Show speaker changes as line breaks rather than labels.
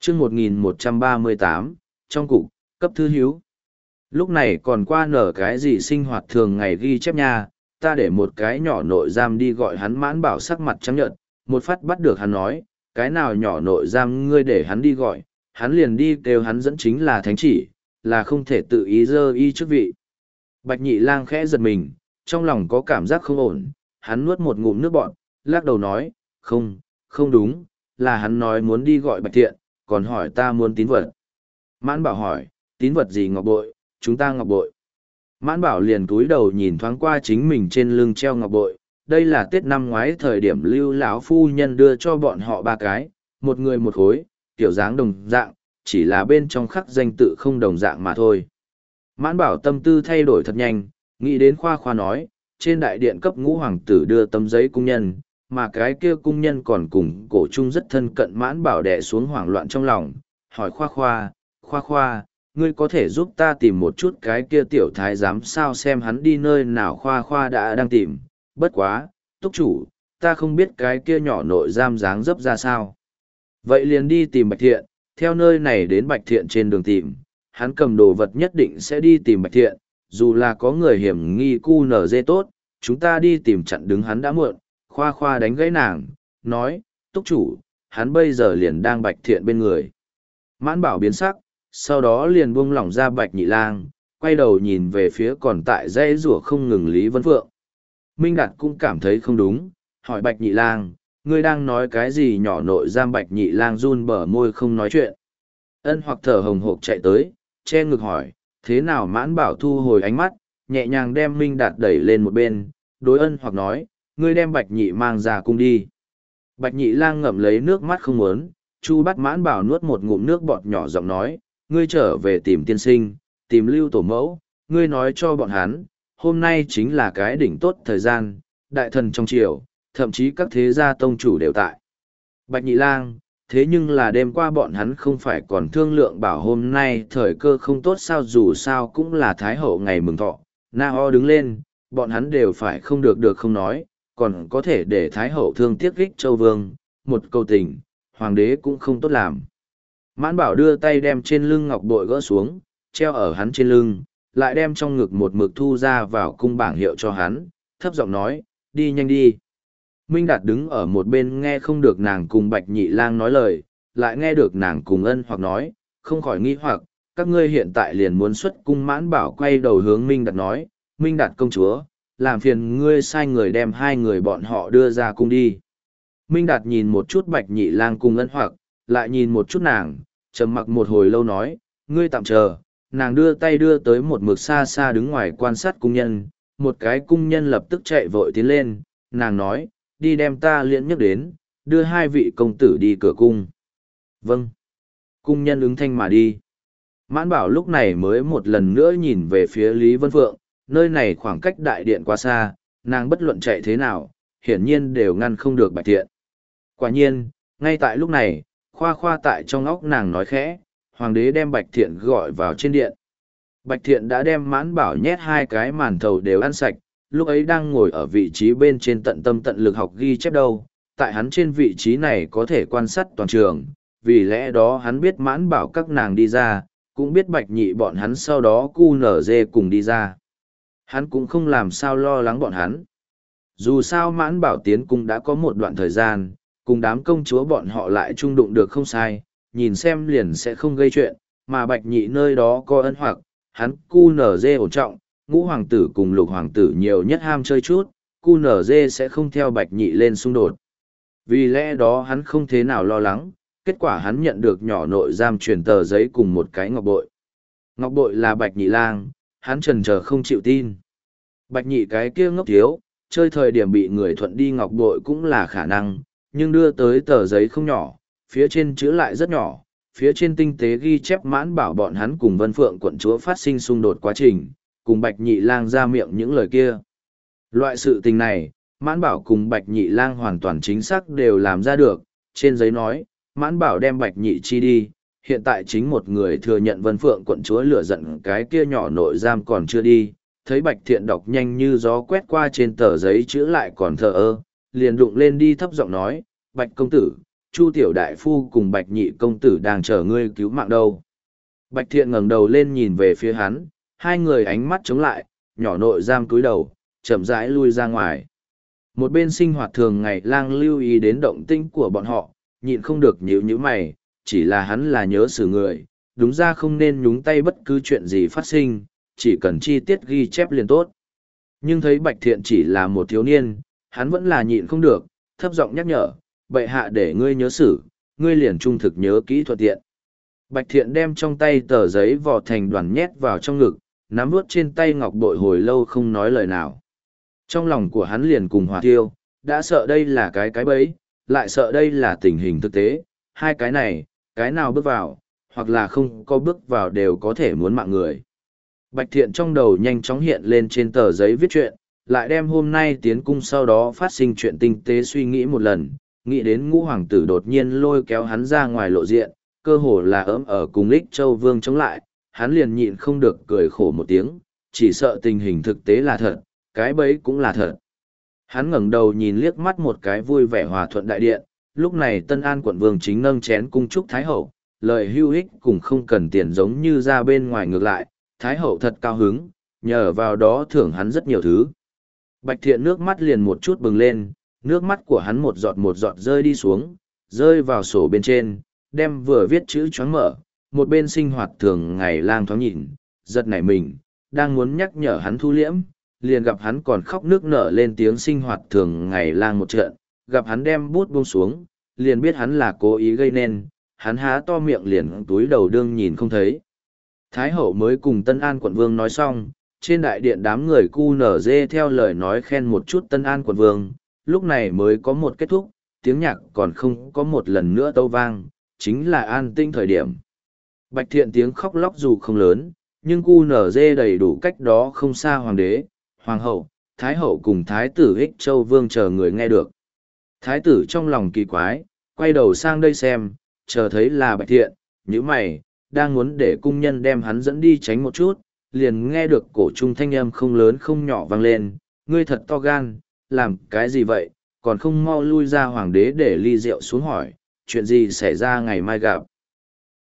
chương 1138, trong cục, cấp thư hiếu. Lúc này còn qua nở cái gì sinh hoạt thường ngày ghi chép nha, ta để một cái nhỏ nội giam đi gọi hắn. Mãn Bảo sắc mặt trắng nhợt, một phát bắt được hắn nói, cái nào nhỏ nội giam ngươi để hắn đi gọi, hắn liền đi kêu hắn dẫn chính là thánh chỉ, là không thể tự ý dơ y chức vị. Bạch Nhị Lang khẽ giật mình, trong lòng có cảm giác không ổn, hắn nuốt một ngụm nước bọt, lắc đầu nói, không đúng, là hắn nói muốn đi gọi Bạch Thiện, còn hỏi ta muốn tín vật. Mãn Bảo hỏi, tín vật gì? Ngọc bội, chúng ta ngọc bội. Mãn Bảo liền cúi đầu nhìn thoáng qua chính mình trên lưng treo ngọc bội, đây là Tết năm ngoái thời điểm Lưu lão phu nhân đưa cho bọn họ ba cái, một người một khối, kiểu dáng đồng dạng, chỉ là bên trong khắc danh tự không đồng dạng mà thôi. Mãn Bảo tâm tư thay đổi thật nhanh, nghĩ đến khoa khoa nói, trên đại điện cấp ngũ hoàng tử đưa tấm giấy cung nhân, mà cái kia cung nhân còn cùng cổ trung rất thân cận. Mãn Bảo đè xuống hoảng loạn trong lòng, hỏi khoa khoa, ngươi có thể giúp ta tìm một chút cái kia tiểu thái giám sao, xem hắn đi nơi nào? Khoa khoa đã đang tìm, bất quá, túc chủ, ta không biết cái kia nhỏ nội giam dáng dấp ra sao. Vậy liền đi tìm Bạch Thiện, theo nơi này đến Bạch Thiện trên đường tìm, hắn cầm đồ vật nhất định sẽ đi tìm Bạch Thiện, dù là có người hiểm nghi cu nở dê tốt, chúng ta đi tìm chặn đứng hắn đã muộn. Khoa khoa đánh gãy nàng, nói, túc chủ, hắn bây giờ liền đang Bạch Thiện bên người. Mãn Bảo biến sắc, sau đó liền buông lỏng ra Bạch Nhị Lang, quay đầu nhìn về phía còn tại dãy rủa không ngừng Lý Vân Phượng. Minh Đạt cũng cảm thấy không đúng, hỏi Bạch Nhị Lang, ngươi đang nói cái gì? Nhỏ nội giam. Bạch Nhị Lang run bờ môi không nói chuyện. Ân Hoặc thở hồng hộc chạy tới, che ngực hỏi, thế nào? Mãn Bảo thu hồi ánh mắt, nhẹ nhàng đem Minh Đạt đẩy lên một bên, đối Ân Hoặc nói, ngươi đem Bạch Nhị mang ra cung đi. Bạch Nhị Lang ngậm lấy nước mắt không muốn, Chu bắt Mãn Bảo nuốt một ngụm nước bọt, nhỏ giọng nói, ngươi trở về tìm tiên sinh, tìm Lưu tổ mẫu, ngươi nói cho bọn hắn, hôm nay chính là cái đỉnh tốt thời gian, đại thần trong triều, thậm chí các thế gia tông chủ đều tại. Bạch Nhị Lang, thế nhưng là đêm qua bọn hắn không phải còn thương lượng bảo hôm nay thời cơ không tốt sao? Dù sao cũng là Thái hậu ngày mừng thọ, Na O đứng lên, bọn hắn đều phải không được không nói, còn có thể để Thái hậu thương tiếc Ích Châu Vương, một câu tình, hoàng đế cũng không tốt làm. Mãn Bảo đưa tay đem trên lưng ngọc bội gỡ xuống, treo ở hắn trên lưng, lại đem trong ngực một mực thu ra vào cung bảng hiệu cho hắn, thấp giọng nói, đi nhanh đi. Minh Đạt đứng ở một bên nghe không được nàng cùng Bạch Nhị Lang nói lời, lại nghe được nàng cùng Ân Hoặc nói, không khỏi nghi hoặc, các ngươi hiện tại liền muốn xuất cung? Mãn Bảo quay đầu hướng Minh Đạt nói, Minh Đạt công chúa, làm phiền ngươi sai người đem hai người bọn họ đưa ra cung đi. Minh Đạt nhìn một chút Bạch Nhị Lang cùng Ân Hoặc, lại nhìn một chút nàng, trầm mặc một hồi lâu nói, ngươi tạm chờ. Nàng đưa tay đưa tới một mực xa xa đứng ngoài quan sát cung nhân, một cái cung nhân lập tức chạy vội tiến lên, nàng nói, đi đem ta liễn nhấc đến, đưa hai vị công tử đi cửa cung. Vâng. Cung nhân ứng thanh mà đi. Mãn Bảo lúc này mới một lần nữa nhìn về phía Lý Vân Phượng, nơi này khoảng cách đại điện quá xa, nàng bất luận chạy thế nào, hiển nhiên đều ngăn không được Bạch Thiện. Quả nhiên, ngay tại lúc này, khoa khoa tại trong óc nàng nói khẽ, hoàng đế đem Bạch Thiện gọi vào trên điện. Bạch Thiện đã đem Mãn Bảo nhét hai cái màn thầu đều ăn sạch, lúc ấy đang ngồi ở vị trí bên trên tận tâm tận lực học ghi chép đâu, tại hắn trên vị trí này có thể quan sát toàn trường, vì lẽ đó hắn biết Mãn Bảo các nàng đi ra, cũng biết Bạch Nhị bọn hắn sau đó cu nở dê cùng đi ra. Hắn cũng không làm sao lo lắng bọn hắn. Dù sao Mãn Bảo tiến cung đã có một đoạn thời gian, cùng đám công chúa bọn họ lại chung đụng được không sai, nhìn xem liền sẽ không gây chuyện, mà Bạch Nhị nơi đó có Ân Hoặc, hắn cu nở dê ổn trọng, ngũ hoàng tử cùng lục hoàng tử nhiều nhất ham chơi chút, cu nở dê sẽ không theo Bạch Nhị lên xung đột. Vì lẽ đó hắn không thế nào lo lắng, kết quả hắn nhận được nhỏ nội giam truyền tờ giấy cùng một cái ngọc bội. Ngọc bội là Bạch Nhị Lang, hắn chần chờ không chịu tin. Bạch Nhị cái kia ngốc thiếu, chơi thời điểm bị người thuận đi ngọc bội cũng là khả năng, nhưng đưa tới tờ giấy không nhỏ, phía trên chữ lại rất nhỏ, phía trên tinh tế ghi chép Mãn Bảo bọn hắn cùng Vân Phượng quận chúa phát sinh xung đột quá trình, cùng Bạch Nhị Lang ra miệng những lời kia. Loại sự tình này, Mãn Bảo cùng Bạch Nhị Lang hoàn toàn chính xác đều làm ra được, trên giấy nói, Mãn Bảo đem Bạch Nhị chi đi, hiện tại chính một người thừa nhận Vân Phượng quận chúa lửa giận cái kia nhỏ nội giam còn chưa đi, thấy Bạch Thiện đọc nhanh như gió quét qua trên tờ giấy chữ lại còn thờ ơ, liền đụng lên đi thấp giọng nói, Bạch công tử, Chu tiểu đại phu cùng Bạch nhị công tử đang chờ ngươi cứu mạng đâu. Bạch Thiện ngẩng đầu lên nhìn về phía hắn, hai người ánh mắt chống lại, nhỏ nội giam cúi đầu, chậm rãi lui ra ngoài. Một bên sinh hoạt thường ngày lang lưu ý đến động tĩnh của bọn họ, nhịn không được nhíu nhíu mày, chỉ là hắn là nhớ xử người, đúng ra không nên nhúng tay bất cứ chuyện gì phát sinh, chỉ cần chi tiết ghi chép liền tốt. Nhưng thấy Bạch Thiện chỉ là một thiếu niên, hắn vẫn là nhịn không được, thấp giọng nhắc nhở, bệ hạ để ngươi nhớ xử, ngươi liền trung thực nhớ kỹ thuận tiện. Bạch Thiện đem trong tay tờ giấy vò thành đoàn nhét vào trong ngực, nắm vuốt trên tay ngọc bội hồi lâu không nói lời nào. Trong lòng của hắn liền cùng Hỏa Tiêu, đã sợ đây là cái bẫy, lại sợ đây là tình hình thực tế, hai cái này, cái nào bước vào, hoặc là không có bước vào đều có thể muốn mạng người. Bạch Thiện trong đầu nhanh chóng hiện lên trên tờ giấy viết chuyện, lại đem hôm nay tiến cung sau đó phát sinh chuyện tinh tế suy nghĩ một lần, nghĩ đến Ngũ hoàng tử đột nhiên lôi kéo hắn ra ngoài lộ diện, cơ hồ là ấm ở cùng Lích Châu Vương chống lại, hắn liền nhịn không được cười khổ một tiếng, chỉ sợ tình hình thực tế là thật, cái bẫy cũng là thật. Hắn ngẩng đầu nhìn liếc mắt một cái vui vẻ hòa thuận đại điện, lúc này Tân An quận vương chính nâng chén cung chúc Thái hậu, lời hưu hích cùng không cần tiền giống như ra bên ngoài ngược lại, Thái hậu thật cao hứng, nhờ vào đó thưởng hắn rất nhiều thứ. Bạch Thiện nước mắt liền một chút bừng lên, nước mắt của hắn một giọt rơi đi xuống, rơi vào sổ bên trên, đem vừa viết chữ choáng mở, một bên sinh hoạt thường ngày lang thoáng nhìn, giật nảy mình, đang muốn nhắc nhở hắn thu liễm, liền gặp hắn còn khóc nước nở lên tiếng sinh hoạt thường ngày lang một trận, gặp hắn đem bút buông xuống, liền biết hắn là cố ý gây nên, hắn há to miệng liền túi đầu đương nhìn không thấy. Thái hậu mới cùng Tân An quận vương nói xong, trên đại điện đám người cu nở dê theo lời nói khen một chút Tân An quận vương, lúc này mới có một kết thúc, tiếng nhạc còn không có một lần nữa tâu vang, chính là an tinh thời điểm. Bạch Thiện tiếng khóc lóc dù không lớn, nhưng cu nở dê đầy đủ cách đó không xa hoàng đế, hoàng hậu, thái hậu cùng thái tử Ích Châu Vương chờ người nghe được. Thái tử trong lòng kỳ quái, quay đầu sang đây xem, chờ thấy là Bạch Thiện, như mày, đang muốn để cung nhân đem hắn dẫn đi tránh một chút, liền nghe được cổ trung thanh âm không lớn không nhỏ vang lên, ngươi thật to gan, làm cái gì vậy, còn không mau lui ra hoàng đế để ly rượu xuống hỏi, chuyện gì xảy ra ngày mai gặp.